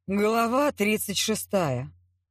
Глава 36.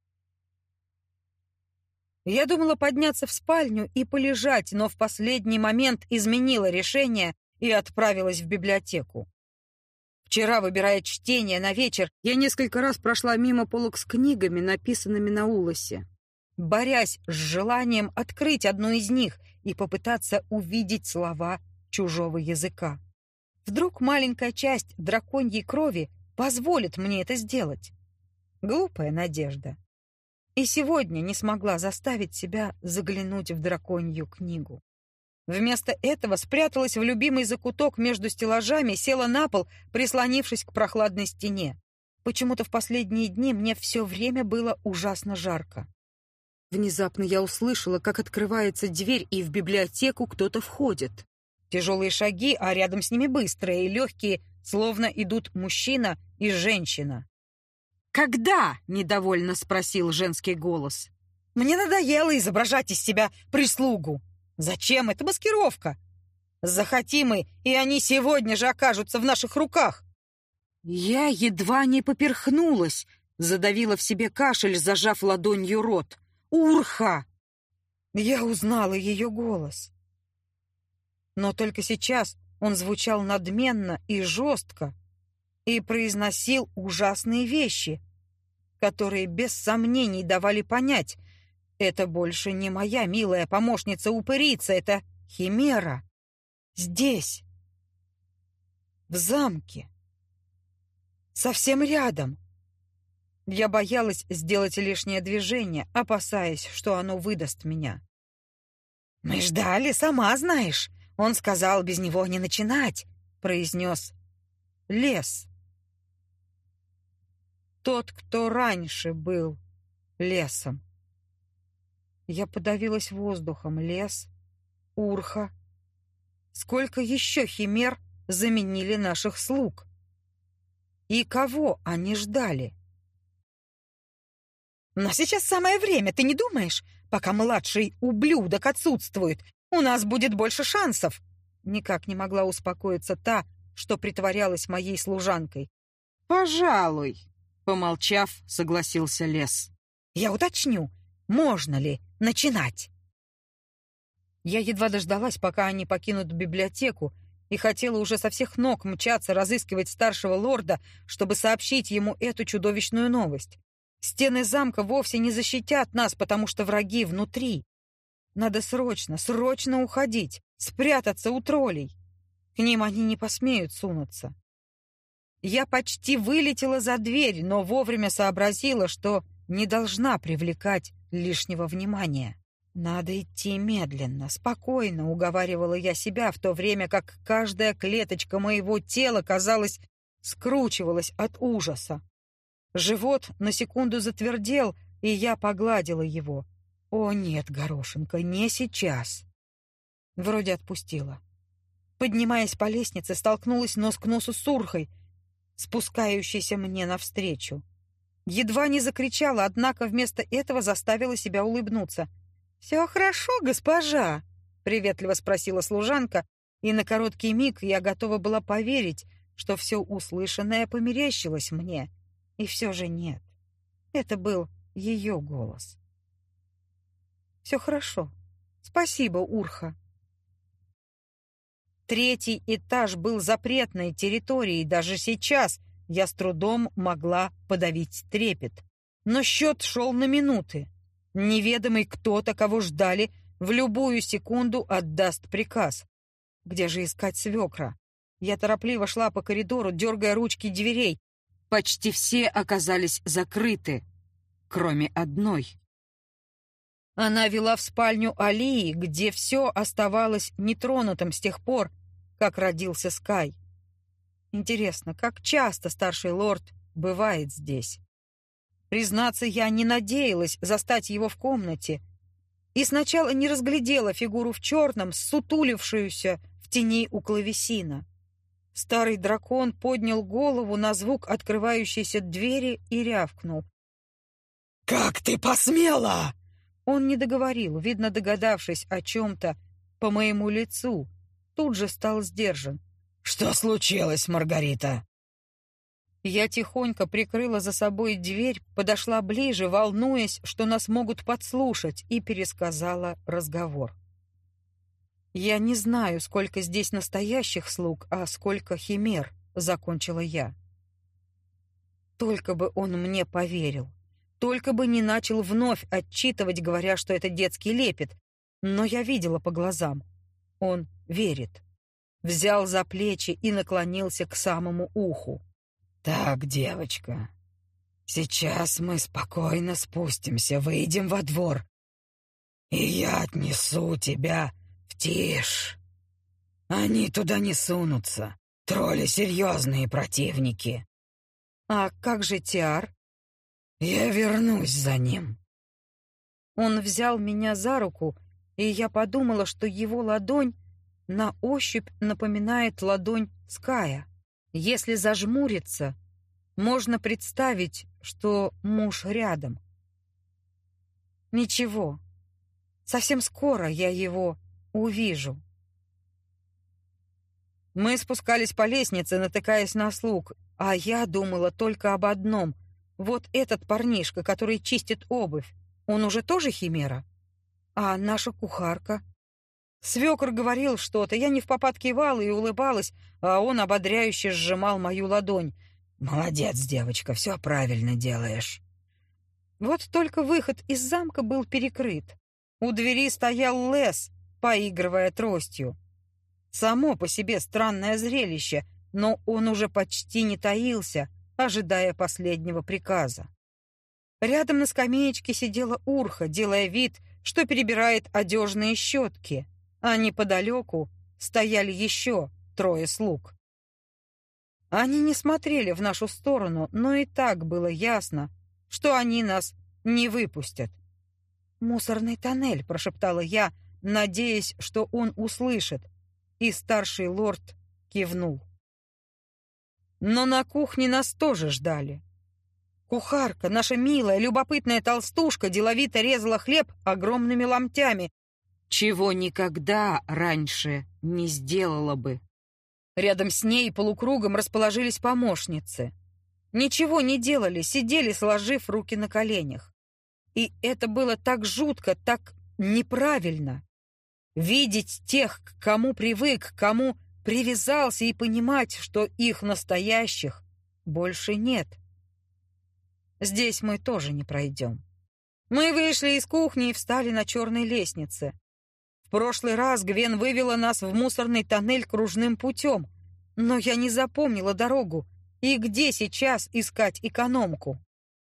Я думала подняться в спальню и полежать, но в последний момент изменила решение и отправилась в библиотеку. Вчера, выбирая чтение на вечер, я несколько раз прошла мимо полок с книгами, написанными на улосе, борясь с желанием открыть одну из них и попытаться увидеть слова чужого языка. Вдруг маленькая часть драконьей крови позволит мне это сделать. Глупая надежда. И сегодня не смогла заставить себя заглянуть в драконью книгу. Вместо этого спряталась в любимый закуток между стеллажами, села на пол, прислонившись к прохладной стене. Почему-то в последние дни мне все время было ужасно жарко. Внезапно я услышала, как открывается дверь, и в библиотеку кто-то входит. Тяжелые шаги, а рядом с ними быстрые и легкие, словно идут мужчина и женщина. «Когда?» — недовольно спросил женский голос. «Мне надоело изображать из себя прислугу. Зачем эта маскировка? Захотим мы, и они сегодня же окажутся в наших руках». Я едва не поперхнулась, задавила в себе кашель, зажав ладонью рот. «Урха!» Я узнала ее голос. Но только сейчас он звучал надменно и жестко и произносил ужасные вещи, которые без сомнений давали понять: это больше не моя милая помощница-упырица, это химера. Здесь, в замке, совсем рядом. Я боялась сделать лишнее движение, опасаясь, что оно выдаст меня. «Мы ждали, сама знаешь. Он сказал, без него не начинать», — произнес лес. Тот, кто раньше был лесом. Я подавилась воздухом. Лес, Урха. Сколько еще химер заменили наших слуг? И кого они ждали? «Но сейчас самое время, ты не думаешь? Пока младший ублюдок отсутствует, у нас будет больше шансов!» Никак не могла успокоиться та, что притворялась моей служанкой. «Пожалуй», — помолчав, согласился лес. «Я уточню, можно ли начинать?» Я едва дождалась, пока они покинут библиотеку, и хотела уже со всех ног мчаться разыскивать старшего лорда, чтобы сообщить ему эту чудовищную новость. Стены замка вовсе не защитят нас, потому что враги внутри. Надо срочно уходить, спрятаться у троллей. К ним они не посмеют сунуться. Я почти вылетела за дверь, но вовремя сообразила, что не должна привлекать лишнего внимания. Надо идти медленно, спокойно, уговаривала я себя, в то время как каждая клеточка моего тела, казалось, скручивалась от ужаса. Живот на секунду затвердел, и я погладила его. О нет, горошинка, не сейчас. Вроде отпустила. Поднимаясь по лестнице, столкнулась нос к носу с Урхой, спускающейся мне навстречу. Едва не закричала, однако вместо этого заставила себя улыбнуться. «Все хорошо, госпожа?» — приветливо спросила служанка, и на короткий миг я готова была поверить, что все услышанное померещилось мне. И все же нет. Это был ее голос. «Все хорошо. Спасибо, Урха». Третий этаж был запретной территорией. Даже сейчас я с трудом могла подавить трепет. Но счет шел на минуты. Неведомый кто-то, кого ждали, в любую секунду отдаст приказ. Где же искать свекра? Я торопливо шла по коридору, дергая ручки дверей. Почти все оказались закрыты, кроме одной. Она вела в спальню Алии, где все оставалось нетронутым с тех пор, как родился Скай. Интересно, как часто старший лорд бывает здесь? Признаться, я не надеялась застать его в комнате, и сначала не разглядела фигуру в черном, ссутулившуюся в тени у клавесина. Старый дракон поднял голову на звук открывающейся двери и рявкнул. «Как ты посмела?» Он не договорил, видно, догадавшись о чем-то по моему лицу. Тут же стал сдержан. «Что случилось, Маргарита?» Я тихонько прикрыла за собой дверь, подошла ближе, волнуясь, что нас могут подслушать, и пересказала разговор. «Я не знаю, сколько здесь настоящих слуг, а сколько химер», — закончила я. Только бы он мне поверил. Только бы не начал вновь отчитывать, говоря, что это детский лепет. Но я видела по глазам. Он верит. Взял за плечи и наклонился к самому уху. «Так, девочка, сейчас мы спокойно спустимся, выйдем во двор, и я отнесу тебя в тишь. Они туда не сунутся, тролли серьезные противники». «А как же Тиар?» «Я вернусь за ним». Он взял меня за руку, и я подумала, что его ладонь на ощупь напоминает ладонь Ская. Если зажмуриться, можно представить, что муж рядом. Ничего, совсем скоро я его увижу. Мы спускались по лестнице, натыкаясь на слуг, а я думала только об одном. Вот этот парнишка, который чистит обувь, он уже тоже химера? А наша кухарка? Свекор говорил что-то, я невпопад кивала и улыбалась, а он ободряюще сжимал мою ладонь. «Молодец, девочка, все правильно делаешь». Вот только выход из замка был перекрыт. У двери стоял Лес, поигрывая тростью. Само по себе странное зрелище, но он уже почти не таился, ожидая последнего приказа. Рядом на скамеечке сидела Урха, делая вид, что перебирает одежные щетки, а неподалеку стояли еще 3 слуг. Они не смотрели в нашу сторону, но и так было ясно, что они нас не выпустят. «Мусорный тоннель», — прошептала я, надеясь, что он услышит, и старший лорд кивнул. Но на кухне нас тоже ждали. Кухарка, наша милая, любопытная толстушка, деловито резала хлеб огромными ломтями, чего никогда раньше не сделала бы. Рядом с ней полукругом расположились помощницы. Ничего не делали, сидели, сложив руки на коленях. И это было так жутко, так неправильно. Видеть тех, к кому привык, к кому привязался, и понимать, что их настоящих больше нет. Здесь мы тоже не пройдем. Мы вышли из кухни и встали на черной лестнице. В прошлый раз Гвен вывела нас в мусорный тоннель кружным путем, но я не запомнила дорогу и где сейчас искать экономку.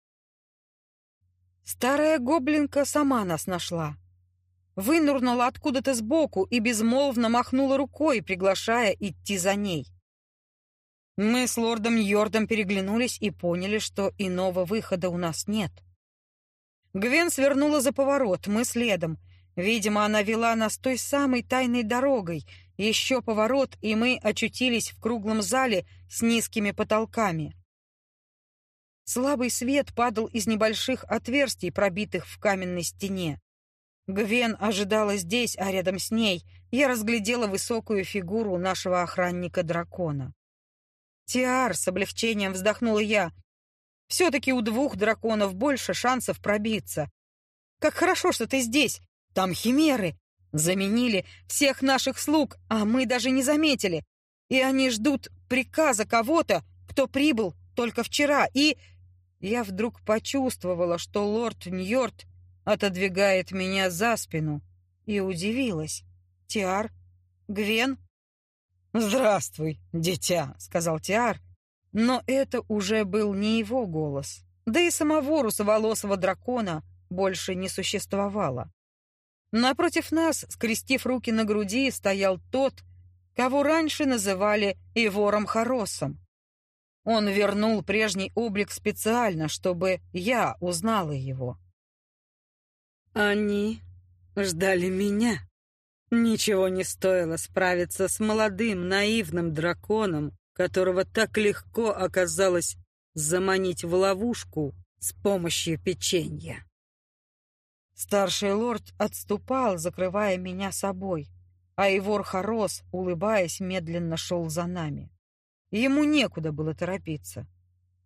Старая гоблинка сама нас нашла. Вынурнула откуда-то сбоку и безмолвно махнула рукой, приглашая идти за ней. Мы с лордом Йордом переглянулись и поняли, что иного выхода у нас нет. Гвен свернула за поворот, мы следом. Видимо, она вела нас той самой тайной дорогой. Еще поворот, и мы очутились в круглом зале с низкими потолками. Слабый свет падал из небольших отверстий, пробитых в каменной стене. Гвен ожидала здесь, а рядом с ней я разглядела высокую фигуру нашего охранника-дракона. «Тиар!» — с облегчением вздохнула я. «Все-таки у 2 драконов больше шансов пробиться. Как хорошо, что ты здесь! Там химеры! Заменили всех наших слуг, а мы даже не заметили. И они ждут приказа кого-то, кто прибыл только вчера. И...» Я вдруг почувствовала, что лорд Ньорд отодвигает меня за спину, и удивилась. «Тиар? Гвен?» «Здравствуй, дитя», — сказал Тиар, но это уже был не его голос. Да и самого русоволосого дракона больше не существовало. Напротив нас, скрестив руки на груди, стоял тот, кого раньше называли Ивором Хоросом. Он вернул прежний облик специально, чтобы я узнала его. «Они ждали меня. Ничего не стоило справиться с молодым наивным драконом, которого так легко оказалось заманить в ловушку с помощью печенья». Старший лорд отступал, закрывая меня собой, а Ивор Хорос, улыбаясь, медленно шел за нами. Ему некуда было торопиться.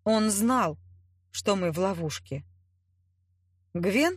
Он знал, что мы в ловушке. «Гвен?»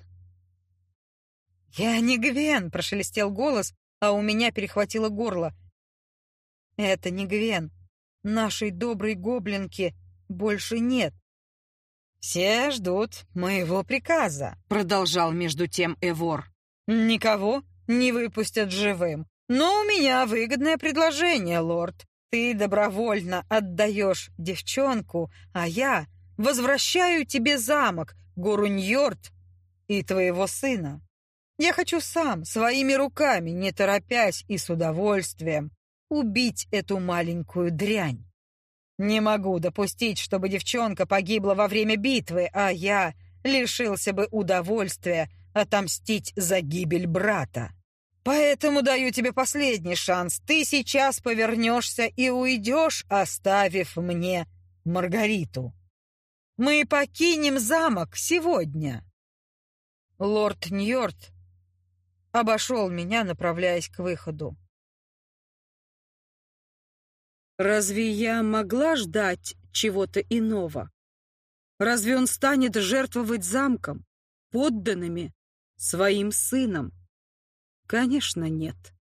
«Я не Гвен», — прошелестел голос, а у меня перехватило горло. «Это не Гвен. Нашей доброй гоблинки больше нет». «Все ждут моего приказа», — продолжал между тем Эвор. «Никого не выпустят живым. Но у меня выгодное предложение, лорд. Ты добровольно отдаешь девчонку, а я возвращаю тебе замок, гору Ньорд и твоего сына. Я хочу сам, своими руками, не торопясь и с удовольствием, убить эту маленькую дрянь. Не могу допустить, чтобы девчонка погибла во время битвы, а я лишился бы удовольствия отомстить за гибель брата. Поэтому даю тебе последний шанс. Ты сейчас повернешься и уйдешь, оставив мне Маргариту. Мы покинем замок сегодня». Лорд Ньорд обошел меня, направляясь к выходу. Разве я могла ждать чего-то иного? Разве он станет жертвовать замком, подданными, своим сыном? Конечно, нет.